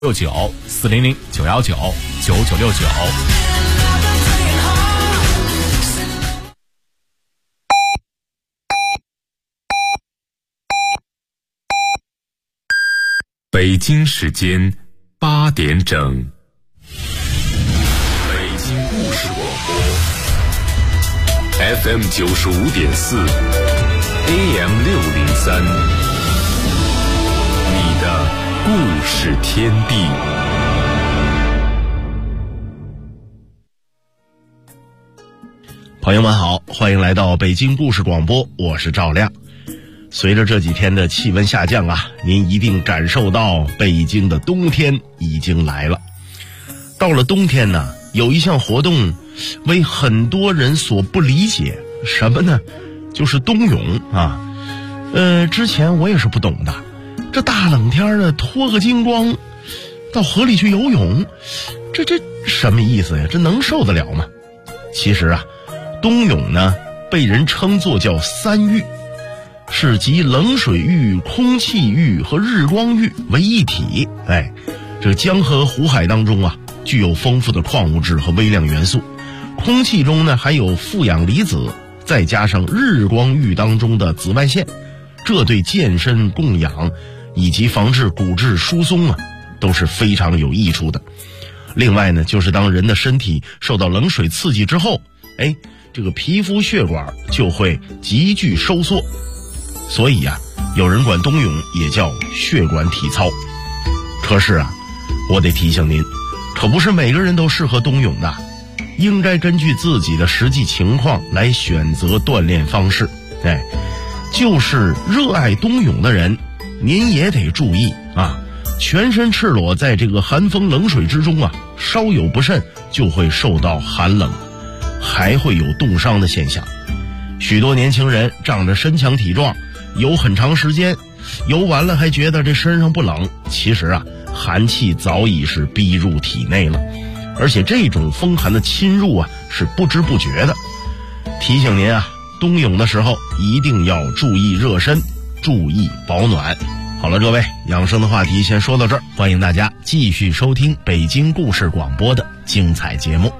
694009199999。北京时间8点整。北京故事广播 FM 95.4 AM 603，你的故事天地。 朋友们好，欢迎来到北京故事广播，我是赵亮。随着这几天的气温下降啊，您一定感受到北京的冬天已经来了。到了冬天呢，有一项活动为很多人所不理解，什么呢？就是冬泳啊。之前我也是不懂的，这大冷天的脱个精光到河里去游泳，这什么意思呀？这能受得了吗？其实啊，冬泳呢被人称作叫三浴，是集冷水浴、空气浴和日光浴为一体。这江河湖海当中啊，具有丰富的矿物质和微量元素，空气中呢还有负氧离子，再加上日光浴当中的紫外线，这对健身供氧以及防治骨质疏松啊都是非常有益处的。另外呢，就是当人的身体受到冷水刺激之后，这个皮肤血管就会急剧收缩，所以啊，有人管冬泳也叫血管体操。可是啊，我得提醒您，可不是每个人都适合冬泳的，应该根据自己的实际情况来选择锻炼方式。就是热爱冬泳的人，您也得注意啊，全身赤裸在这个寒风冷水之中啊，稍有不慎就会受到寒冷，还会有冻伤的现象。许多年轻人仗着身强体壮，游很长时间，游完了还觉得这身上不冷，其实啊，寒气早已是逼入体内了，而且这种风寒的侵入啊，是不知不觉的。提醒您啊，冬泳的时候一定要注意热身，注意保暖。好了，各位，养生的话题先说到这儿，欢迎大家继续收听北京故事广播的精彩节目。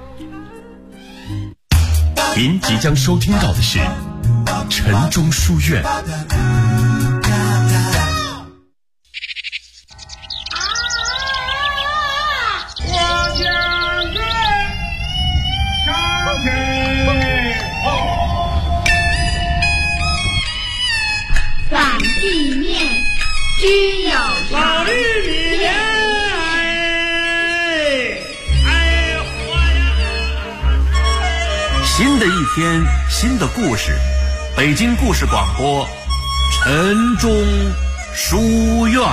您即将收听到的是晨钟书院。 反地面需要老绿米莲， 新的一天，新的故事，北京故事广播，晨钟书院。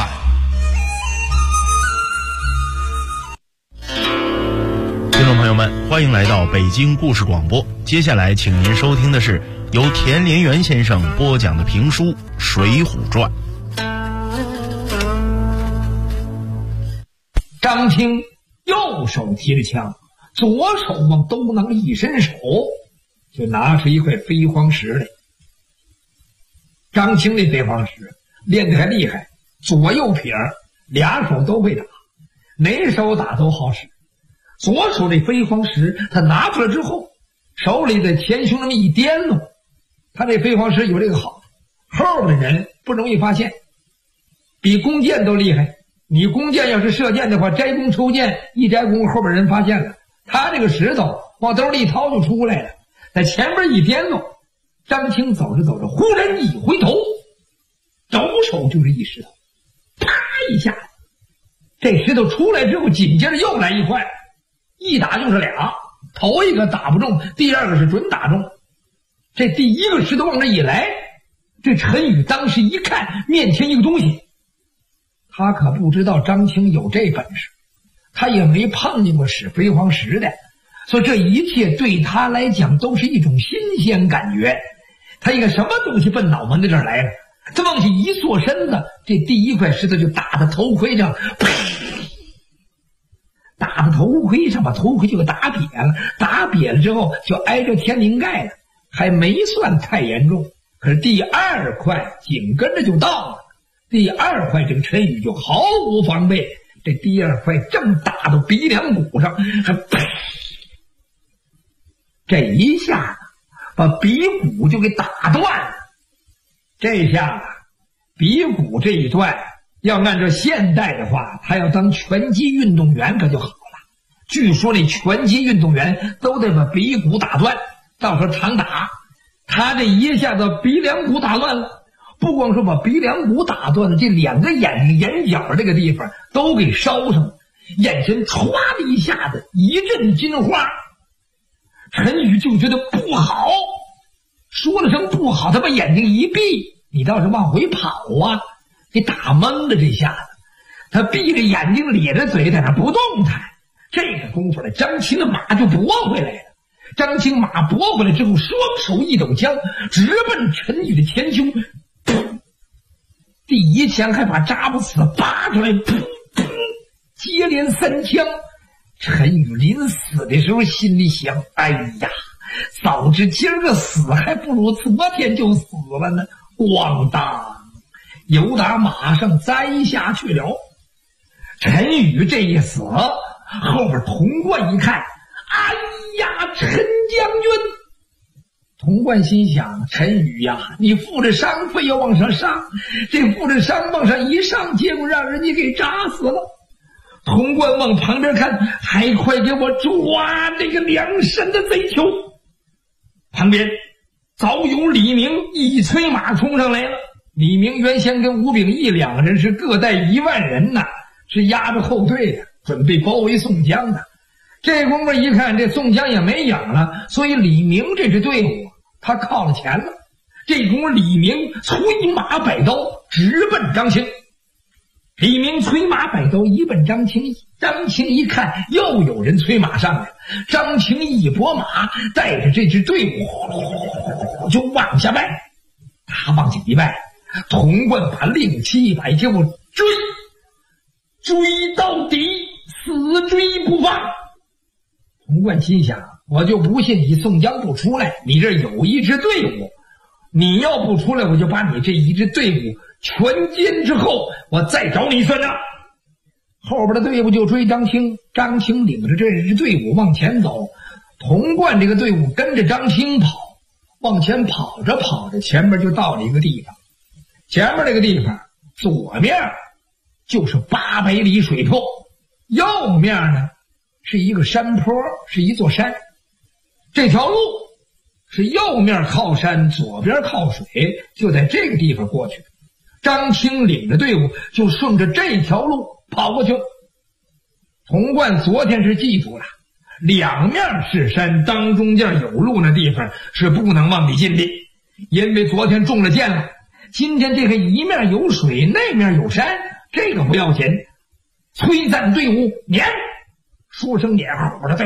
听众朋友们，欢迎来到北京故事广播。接下来请您收听的是由田连元先生播讲的评书《水浒传》。 张青右手提着枪，左手往兜囊一伸手，就拿出一块飞黄石来。张青这飞黄石练得还厉害，左右撇，俩手都会打，哪手打都好使。左手这飞黄石他拿出来之后，手里在前胸那么一颠弄，他这飞黄石有这个好，后边的人不容易发现，比弓箭都厉害。你弓箭要是射箭的话，摘弓抽箭，一摘弓后边人发现了，他这个石头往兜里一掏就出来了，在前边一颠弄。张青走着走着，忽然一回头，抖手就是一石头，啪一下，这石头出来之后，紧接着又来一块，一打就是俩，头一个打不中，第二个是准打中。这第一个石头往这一来，这陈宇当时一看面前一个东西，他可不知道张青有这本事，他也没碰见过使飞黄石的，所以这一切对他来讲都是一种新鲜感觉。他一个什么东西奔脑门子这儿来了，他往起一坐身子，这第一块石头就打到头盔上，打到头盔上，把头盔就给打瘪了，打瘪了之后就挨着天灵盖了，还没算太严重。可是第二块紧跟着就到了，第二块这个陈宇就毫无防备， 这第二块正打到鼻梁骨上，还啪！这一下把鼻骨就给打断了。这下鼻骨这一段，要按照现代的话，他要当拳击运动员可就好了。据说那拳击运动员都得把鼻骨打断，到时候常打。他这一下子鼻梁骨打断了，不光说把鼻梁骨打断了，这两个眼睛眼角这个地方都给烧上了，眼前歘的一下子一阵金花。陈宇就觉得不好，说了声不好，他把眼睛一闭，你倒是往回跑啊，给打懵了。这下子他闭着眼睛咧着嘴在那不动弹。这个功夫呢，张青的马就搏回来了。张青马搏回来之后，双手一抖枪，直奔陈宇的前胸。第一枪还把扎不死拔出来，噗噗，接连3枪。陈宇临死的时候心里想，哎呀，早知今儿个死还不如昨天就死了呢。咣当，由打马上栽下去了。陈宇这一死，后边童贯一看，哎呀，陈将军！童贯心想，陈宇呀，你负着伤非要往上上，这负着伤往上一上，结果让人家给扎死了。童贯往旁边看，还快给我抓这个梁山的贼囚！旁边早有李明一催马冲上来了。李明原先跟吴秉义两个人是各带1万人呐，是压着后队的，准备包围宋江的。这功夫一看，这宋江也没影了，所以李明这支队伍他靠了前了。这功夫李明催马摆刀直奔张青。李明催马摆刀一奔张青，张青一看又有人催马上来，张青一拨马，带着这支队伍就往下迈。他往下一迈，童贯把令旗一摆，就追到底，死追不放。童贯心想，我就不信你宋江不出来，你这有一支队伍，你要不出来，我就把你这一支队伍全歼之后，我再找你算账。后边的队伍就追张青，张青领着这支队伍往前走，童贯这个队伍跟着张青跑，往前跑着跑着，前面就到了一个地方。前面这个地方左面就是800里水泊，右面呢是一个山坡，是一座山。这条路是右面靠山，左边靠水，就在这个地方过去。张青领着队伍就顺着这条路跑过去了。童贯昨天是记住了，两面是山，当中间有路那地方是不能往里进的，因为昨天中了箭了。今天这个一面有水，那面有山，这个不要紧。催赞队伍撵，说声撵，后边的队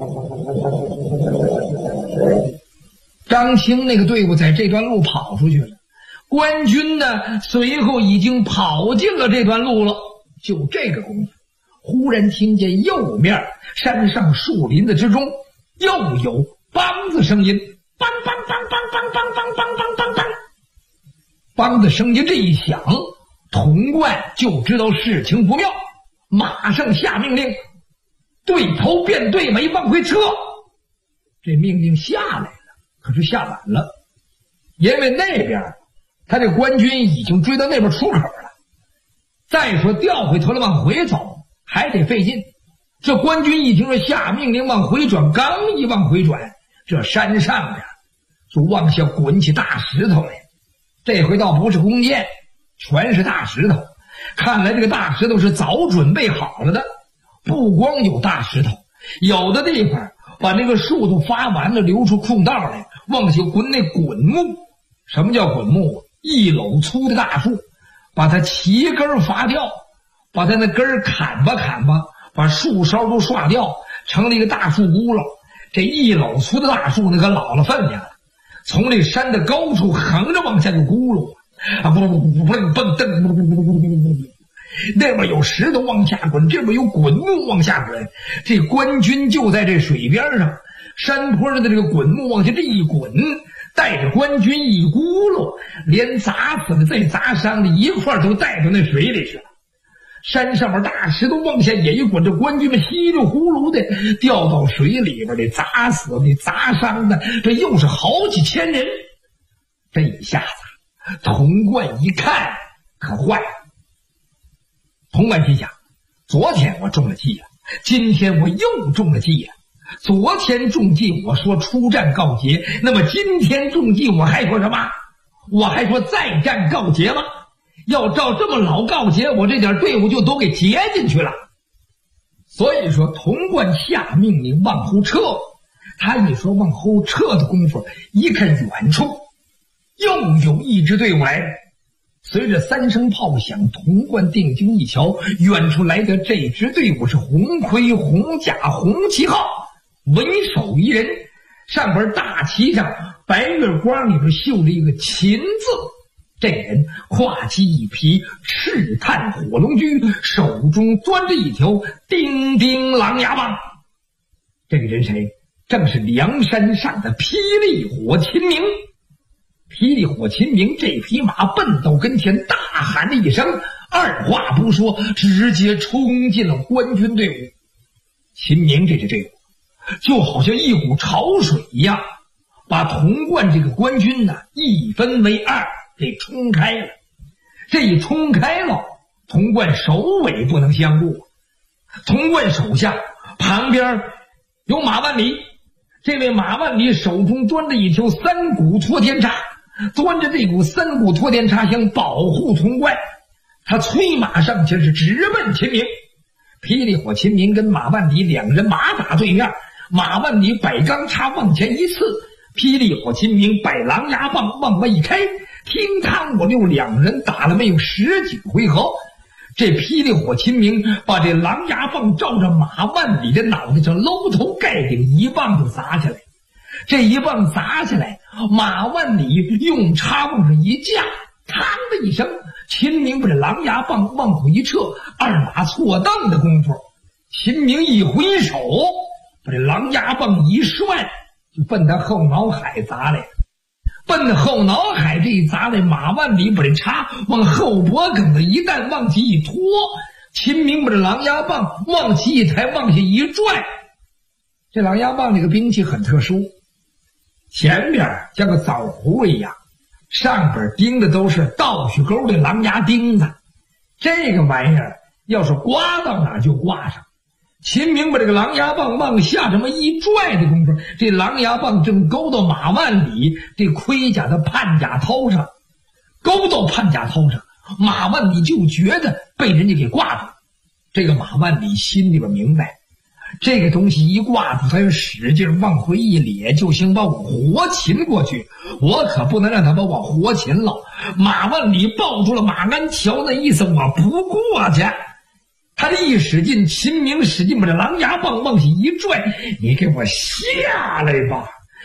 伍，张青那个队伍在这段路跑出去了。官军呢，随后已经跑进了这段路了。就这个功夫，忽然听见右面山上树林子之中又有梆子声音，梆梆梆梆梆梆梆梆梆梆梆。梆子声音这一响，童贯就知道事情不妙，马上下命令，对头变对尾，往回撤。这命令下来了，可是下晚了，因为那边他这官军已经追到那边出口了。再说调回头来往回走还得费劲，这官军一听说下命令往回转，刚一往回转，这山上边就往下滚起大石头来。这回倒不是弓箭，全是大石头。看来这个大石头是早准备好了的。不光有大石头，有的地方把那个树都发完了，留出空道来，往下滚那滚木。什么叫滚木？一篓粗的大树，把它齐根伐掉，把它那根砍吧砍吧，把树梢都刷掉，成了一个大树轱辘。这一篓粗的大树那可老了分量了，从这山的高处横着往下就轱辘啊，那边有石头往下滚，这边有滚木往下滚。这官军就在这水边上，山坡上的这个滚木往下这一滚，带着官军一轱辘，连砸死的再砸伤的一块都带到那水里去了。 山上面大石头往下一滚，这官军们稀里糊涂的掉到水里边的，砸死的砸伤的，这又是好几千人。这一下子童贯一看可坏了。童贯心想，昨天我中了计了，今天我又中了计了。昨天中计我说出战告捷，那么今天中计我还说什么？我还说再战告捷吗？要照这么老告捷，我这点队伍就都给劫进去了。所以说童贯下命令往后撤。他一说往后撤的功夫，一看远处又有一支队伍来了。随着3声炮响，童贯定睛一瞧，远处来的这支队伍是红盔红甲红旗号，为首一人，上边大旗上白月光里边绣着一个秦字。这人跨骑一匹赤炭火龙驹，手中端着一条叮叮狼牙棒。这个人谁？正是梁山上的霹雳火秦明。霹雳火秦明这匹马奔到跟前，大喊了一声，二话不说，直接冲进了官军队伍。秦明这支队伍就好像一股潮水一样，把童贯这个官军呢一分为二，给冲开了。这一冲开了，童贯首尾不能相顾。童贯手下旁边有马万里，这位马万里手中端着一条3股托天叉，端着这股3股托天叉想保护童贯。他催马上前是直奔秦明。霹雳火秦明跟马万里两人马打对面，马万里摆钢叉往前一刺，霹雳火秦明摆狼牙棒往外一开，听他我六，两人打了没有10几回合。这霹雳火秦明把这狼牙棒照着马万里的脑袋上搂头盖顶，一棒就砸下来。这一棒砸下来，马万里用叉往上一架，嘡的一声，秦明把这狼牙棒往后一撤，二马错蹬的功夫，秦明一挥手，把这狼牙棒一甩，就奔他后脑海砸来。奔着后脑海这一砸来，马万里把这叉往后脖梗子一旦往起一拖，秦明把这狼牙棒往起一抬，往下一拽。这狼牙棒这个兵器很特殊，前边像个枣核一样，上边钉的都是倒须钩的狼牙钉子。这个玩意儿要是刮到哪就刮上。秦明把这个狼牙棒往下这么一拽的功夫，这狼牙棒正勾到马万里这盔甲的判甲头上，勾到判甲头上，马万里就觉得被人家给挂住。这个马万里心里边明白，这个东西一挂住，他要使劲往回一咧，就行把我活擒过去，我可不能让他把我活擒了。马万里抱住了马鞍桥，那意思我不过去。他这一使劲，秦明使劲把这狼牙棒往下一拽，你给我下来吧！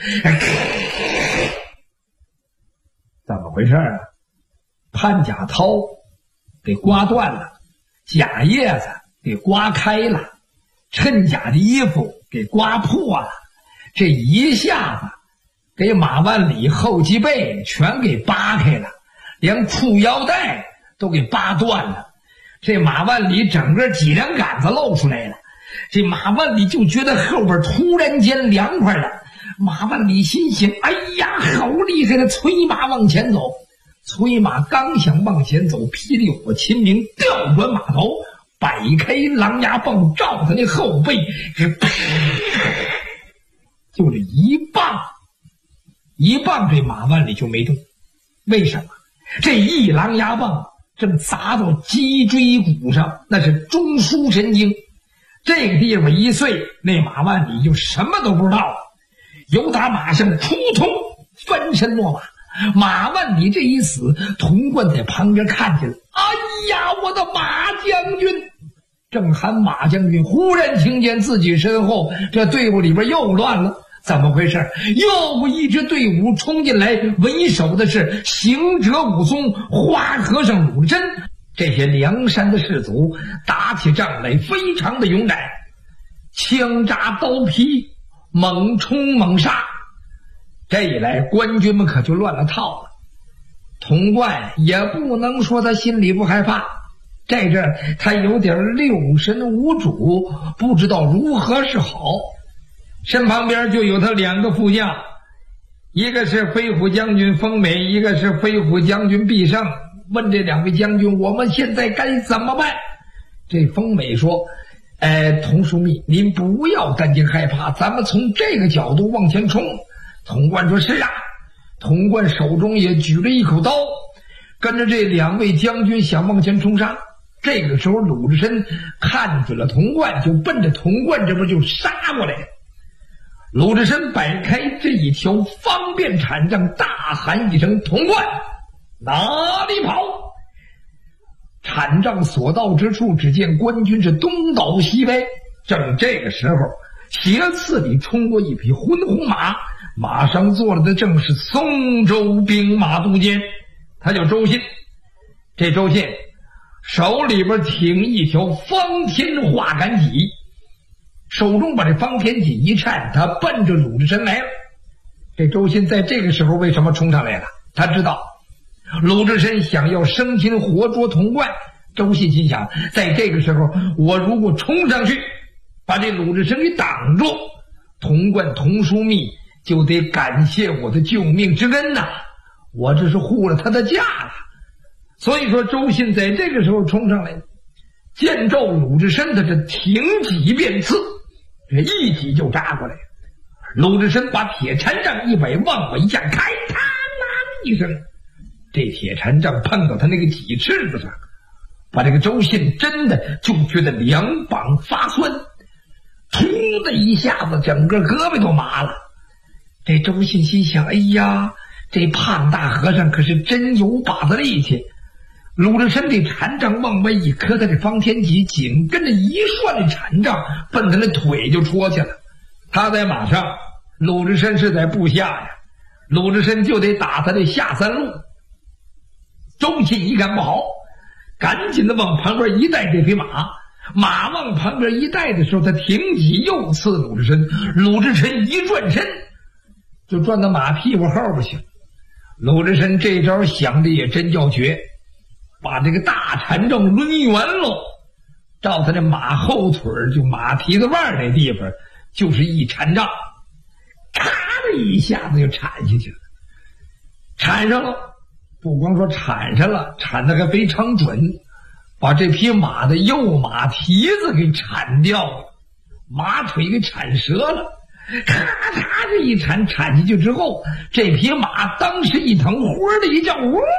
怎么回事啊？判甲头给刮断了，甲叶子给刮开了，衬甲的衣服给刮破了，这一下子给马万里后脊背全给扒开了，连裤腰带都给扒断了。这马万里整个脊梁杆子露出来了，这马万里就觉得后边突然间凉快了。马万里心想，哎呀，好厉害的，催马往前走。催马刚想往前走，霹雳火秦明调转马头，摆开狼牙棒照他那后背，就这一棒这马万里就没动。为什么？这一狼牙棒正砸到脊椎骨上，那是中枢神经。这个地方一碎，那马万里就什么都不知道了，由打马上扑通翻身落马。马万里这一死，童贯在旁边看见了，哎呀，我的马将军！正喊马将军，忽然听见自己身后这队伍里边又乱了。怎么回事？又一支队伍冲进来，为首的是行者武松、花和尚鲁智深。这些梁山的士卒打起仗来非常的勇敢，枪扎刀劈，猛冲猛杀。这一来，官军们可就乱了套了。童贯也不能说他心里不害怕， 在这儿他有点六神无主，不知道如何是好。身旁边就有他2个副将，一个是飞虎将军丰美，一个是飞虎将军毕胜。问这2位将军，我们现在该怎么办？这丰美说，童枢密，您不要担惊害怕，咱们从这个角度往前冲。童贯说，是啊。童贯手中也举了一口刀，跟着这2位将军想往前冲杀。这个时候鲁智深看准了童贯，就奔着童贯这边就杀过来。鲁智深摆开这一条方便禅杖，大喊一声，童贯哪里跑！禅杖所到之处，只见官军是东倒西歪。正这个时候，斜刺里冲过一匹浑红马，马上坐着的正是松州兵马都监，他叫周信。这周信手里边挺一条方天画杆戟，手中把这方天戟一颤，他奔着鲁智深来了。这周信在这个时候为什么冲上来了？他知道鲁智深想要生擒活捉童贯。周信心想，在这个时候我如果冲上去把这鲁智深给挡住，童贯童枢密就得感谢我的救命之恩呐，我这是护了他的驾了。所以说周信在这个时候冲上来，见着鲁智深的这挺戟便刺，这一戟就扎过来。鲁智深把铁禅杖一摆，往我一下开，啪啦一声，这铁禅杖碰到他那个戟翅子上，把这个周信真的就觉得两膀发酸，突的一下子整个胳膊都麻了。这周信心想，哎呀，这胖大和尚可是真有把子力气。鲁智深这禅杖往外一磕，他这方天戟紧跟着一涮的禅杖奔他的腿就戳去了。他在马上，鲁智深是在部下呀，鲁智深就得打他的下三路。周信一看不好，赶紧的往旁边一带这匹马，马往旁边一带的时候，他挺戟又刺鲁智深，鲁智深一转身就转到马屁股后边去了。鲁智深这招想的也真叫绝，把这个大禅杖抡圆喽，照他这马后腿就马蹄子腕那地方就是一禅杖，咔的一下子就铲下去了。铲上了，不光说铲上了，铲得还非常准，把这匹马的右马蹄子给铲掉了，马腿给铲折了。咔嚓这一铲铲进去之后，这匹马当时一疼，呼的一叫，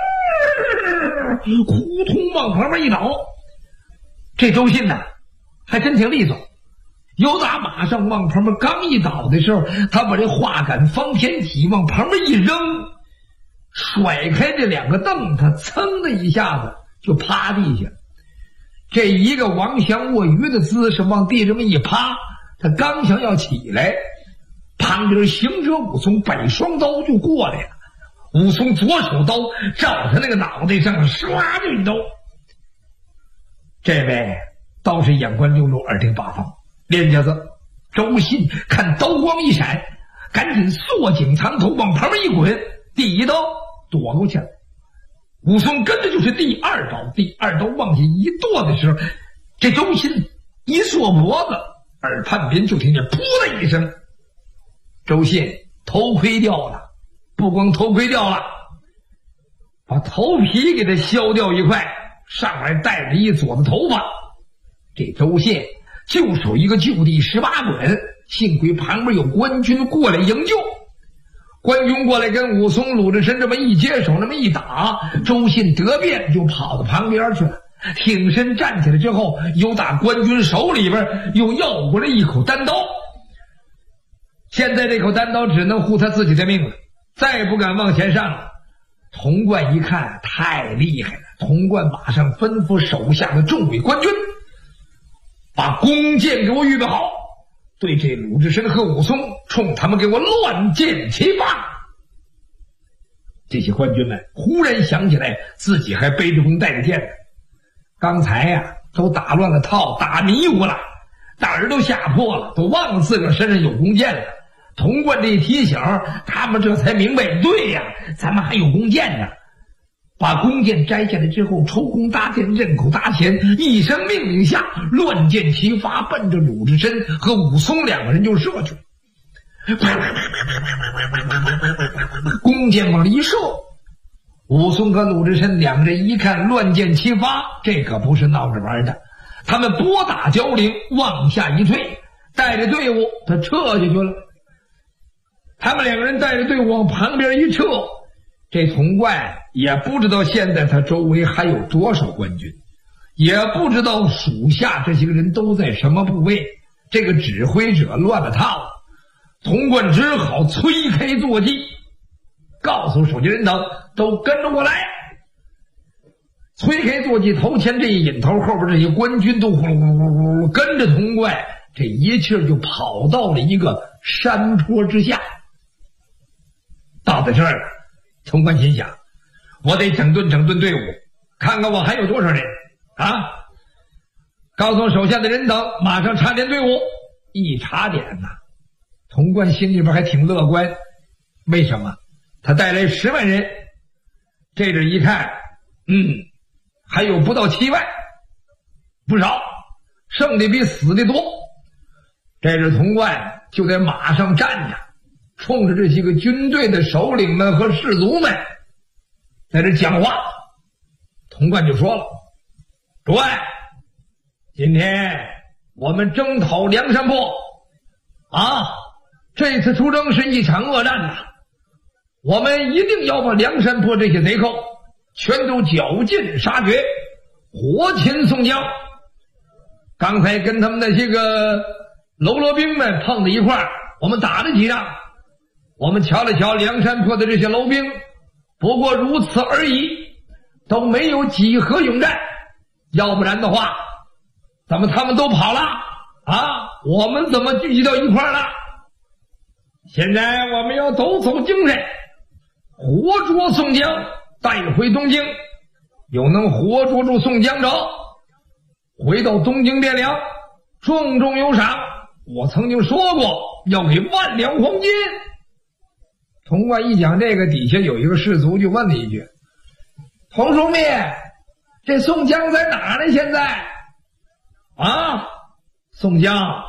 扑通往旁边一倒。这周信呢还真挺利索，由打马上往旁边刚一倒的时候，他把这画杆方天戟往旁边一扔，甩开这2个凳子，噌的一下子就趴地下了。这一个王祥卧鱼的姿势往地这么一趴，他刚想要起来，旁边行者武松摆双刀就过来了。武松左手刀照他那个脑袋上唰就一刀。这位倒是眼观六路，耳听八方，连家子周信看刀光一闪，赶紧缩颈藏头往旁边一滚，第一刀躲过去了。武松跟着就是第二刀，第二刀往下一剁的时候，这周信一缩脖子，耳畔边就听见噗的一声，周信头盔掉了，不光头盔掉了，把头皮给他削掉一块，上来带着一撮子头发。这周信就手一个就地18滚，幸亏旁边有官军过来营救。官军过来跟武松鲁智深这么一接手，那么一打，周信得便就跑到旁边去了，挺身站起来之后，又打官军手里边又要过来一口单刀。现在这口单刀只能护他自己的命了，再不敢往前上了。童贯一看太厉害了，童贯马上吩咐手下的众位官军把弓箭给我预备好，对这鲁智深和武松，冲他们给我乱箭齐发。这些官军们忽然想起来自己还背着弓带着箭呢，刚才呀都打乱了套，打迷糊了，胆儿都吓破了，都忘了自个儿身上有弓箭了。童贯这一提醒，他们这才明白，对呀，咱们还有弓箭呢。 把弓箭摘下来之后，抽弓搭箭，刃口搭前，一声命令下，乱箭齐发，奔着鲁智深和武松两个人就射去。弓箭往里一射，武松和鲁智深两个人一看乱箭齐发，这可不是闹着玩的，他们拨打交领，往下一退，带着队伍他撤下去了。他们两个人带着队伍往旁边一撤，这童贯也不知道现在他周围还有多少官军，也不知道属下这些个人都在什么部位，这个指挥者乱了套了。童贯只好催开坐骑，告诉手下人等都跟着我来。催开坐骑，头前这一引头，后边这些官军都呼噜呼噜呼噜跟着童贯，这一气就跑到了一个山坡之下。到在这儿，童贯心想，我得整顿整顿队伍，看看我还有多少人啊！告诉手下的人等马上查点队伍。一查点呐，童贯心里边还挺乐观。为什么？他带来10万人，这阵一看，还有不到7万，不少，剩的比死的多。这阵童贯就在马上站着，冲着这些个军队的首领们和士卒们在这讲话。童贯就说了，诸位，今天我们征讨梁山泊啊，这次出征是一场恶战呐，我们一定要把梁山泊这些贼寇全都绞尽杀绝，活擒宋江。刚才跟他们那些个喽啰兵们碰在一块儿，我们打了几仗，我们瞧了瞧梁山泊的这些喽兵，不过如此而已，都没有几何勇战，要不然的话怎么他们都跑了啊？我们怎么聚集到一块儿了？现在我们要抖擞精神，活捉宋江，带回东京。有能活捉住宋江者，回到东京汴梁，重重有赏。我曾经说过要给10000两黄金。童贯一讲这个，底下有一个士卒就问了一句，童枢密，这宋江在哪呢？现在啊，宋江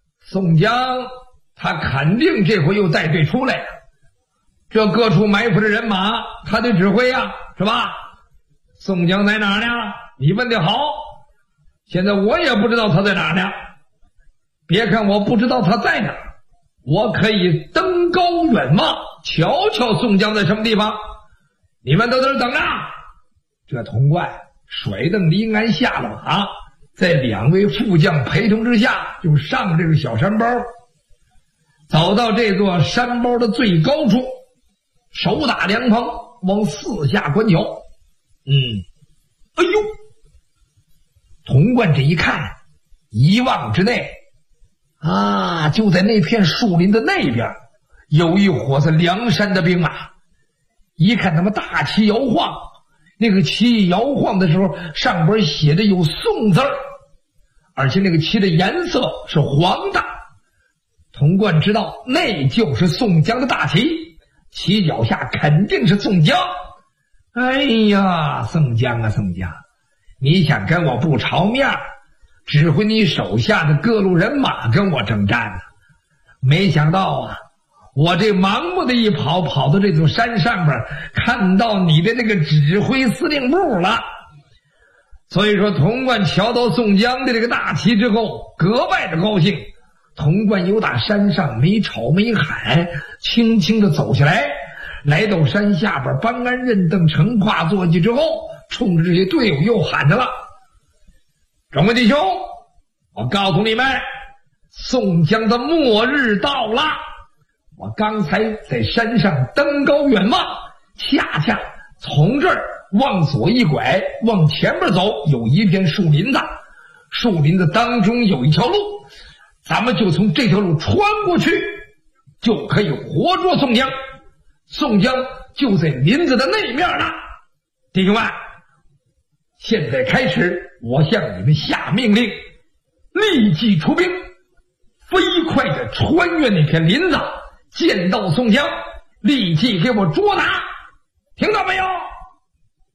他肯定这回又带队出来了，这各处埋伏的人马他得指挥呀，是吧？宋江在哪呢？你问得好，现在我也不知道他在哪呢。别看我不知道他在哪，我可以登高远望，瞧瞧宋江在什么地方。你们都在这等着。这童贯甩蹬离鞍下了马，在2位副将陪同之下，就上这个小山包，走到这座山包的最高处，手打凉棚，往四下观瞧。哎呦！童贯这一看，一望之内啊，就在那片树林的那边，有一伙子梁山的兵马。一看他们大旗摇晃，那个旗摇晃的时候，上边写的有宋字儿，而且那个旗的颜色是黄的。童贯知道那就是宋江的大旗，旗脚下肯定是宋江。哎呀，宋江啊宋江，你想跟我不朝面，指挥你手下的各路人马跟我征战呢？没想到啊，我这盲目的一跑，跑到这座山上边，看到你的那个指挥司令部了。所以说童贯瞧到宋江的这个大旗之后，格外的高兴。童贯由打山上没吵没喊，轻轻的走下来，来到山下边，搬鞍认凳，乘胯坐骑之后，冲着这些队伍又喊着了：众位弟兄，我告诉你们，宋江的末日到了。我刚才在山上登高远望，恰恰从这儿往左一拐，往前面走，有一片树林子，树林子当中有一条路，咱们就从这条路穿过去，就可以活捉宋江。宋江就在林子的那面呢。弟兄们，现在开始，我向你们下命令，立即出兵，飞快地穿越那片林子，见到宋江，立即给我捉拿，听到没有？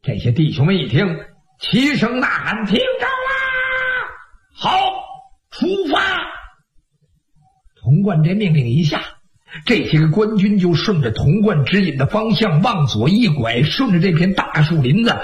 这些弟兄们一听，齐声呐喊：“听招啦！好，出发！”童贯这命令一下，这些个官军就顺着童贯指引的方向往左一拐，顺着这片大树林子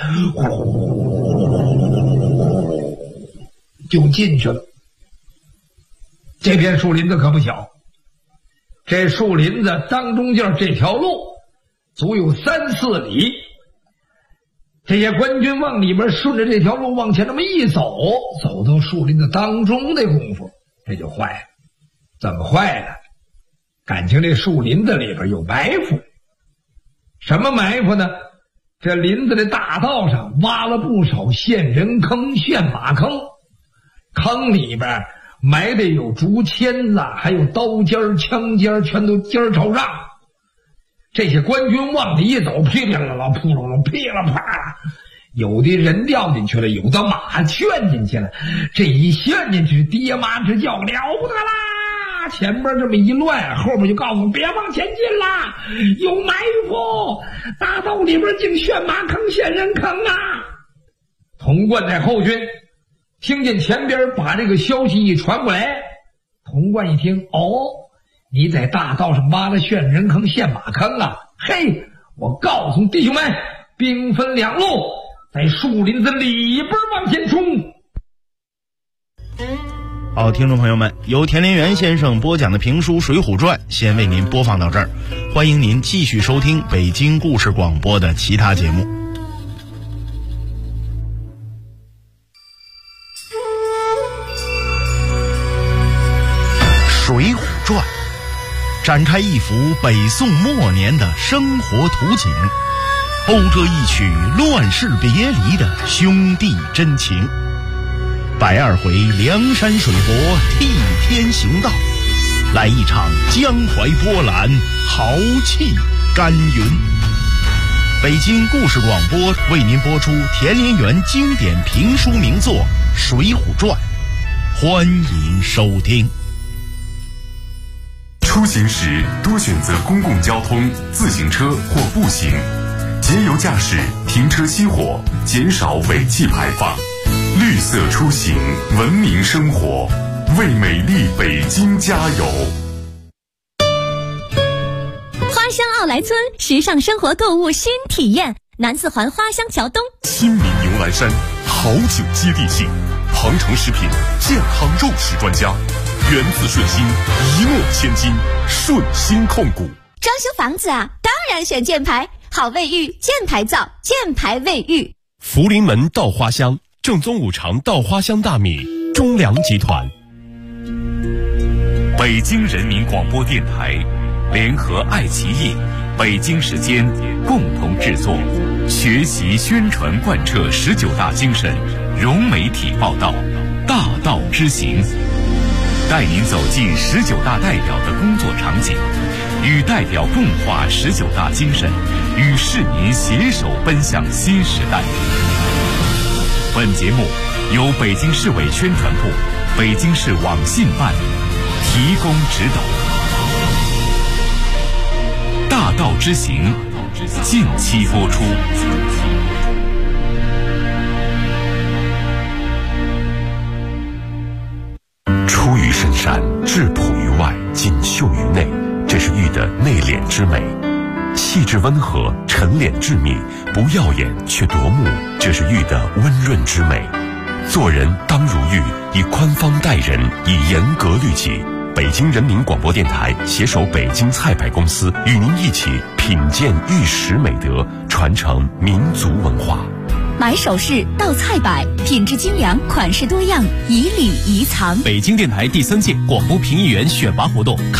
就进去了。这片树林子可不小，这树林子当中间这条路足有3-4里。这些官军往里边顺着这条路往前那么一走，走到树林子当中的功夫，这就坏了。怎么坏了？感情这树林子里边有埋伏。什么埋伏呢？这林子的大道上挖了不少陷人坑、陷马坑，坑里边埋的有竹签子，还有刀尖、枪尖，全都尖朝上。这些官军往里一走，噼里啦啦、扑隆隆、噼啦啪啦，有的人掉进去了，有的马陷进去了。这一陷进去，爹妈直叫了不得啦！前边这么一乱，后面就告诉别往前进啦，有埋伏，大道里边竟陷马坑、陷人坑啊！童贯在后军听见前边把这个消息一传过来，童贯一听，你在大道上挖了陷人坑、陷马坑啊！嘿，我告诉弟兄们，兵分2路，在树林子里边往前冲。 好，听众朋友们，由田连元先生播讲的评书《水浒传》先为您播放到这儿，欢迎您继续收听北京故事广播的其他节目。《水浒传》展开一幅北宋末年的生活图景，勾着一曲乱世别离的兄弟真情。120回梁山水泊替天行道，来一场江淮波澜，豪气干云。北京故事广播为您播出田连元经典评书名作《水浒传》，欢迎收听。 出行时多选择公共交通、自行车或步行，节油驾驶，停车熄火，减少尾气排放。绿色出行，文明生活，为美丽北京加油！ 花乡奥莱村时尚生活购物新体验，南四环花乡桥东。 亲民牛栏山，好酒接地气，庞城食品健康肉食专家，源自顺心，一诺千金，顺心控股。 装修房子啊，当然选箭牌，好卫浴，箭牌造，箭牌卫浴。 福临门稻花香，正宗五常稻花香大米，中粮集团。北京人民广播电台联合爱奇艺、北京时间共同制作，学习宣传贯彻19大精神，融媒体报道，大道之行，带您走进19大代表的工作场景，与代表共话19大精神，与市民携手奔向新时代。本节目由北京市委宣传部、北京市网信办提供指导。大道之行，近期播出。出于深山，质朴于外，锦绣于内，这是玉的内敛之美。气质温和，沉敛致密，不耀眼却夺目，这是玉的温润之美。做人当如玉，以宽方待人，以严格律己。北京人民广播电台携手北京菜百公司，与您一起品鉴玉石美德，传承民族文化。 买首饰到菜百，品质精良，款式多样，以礼宜藏。 北京电台第3届广播评议员选拔活动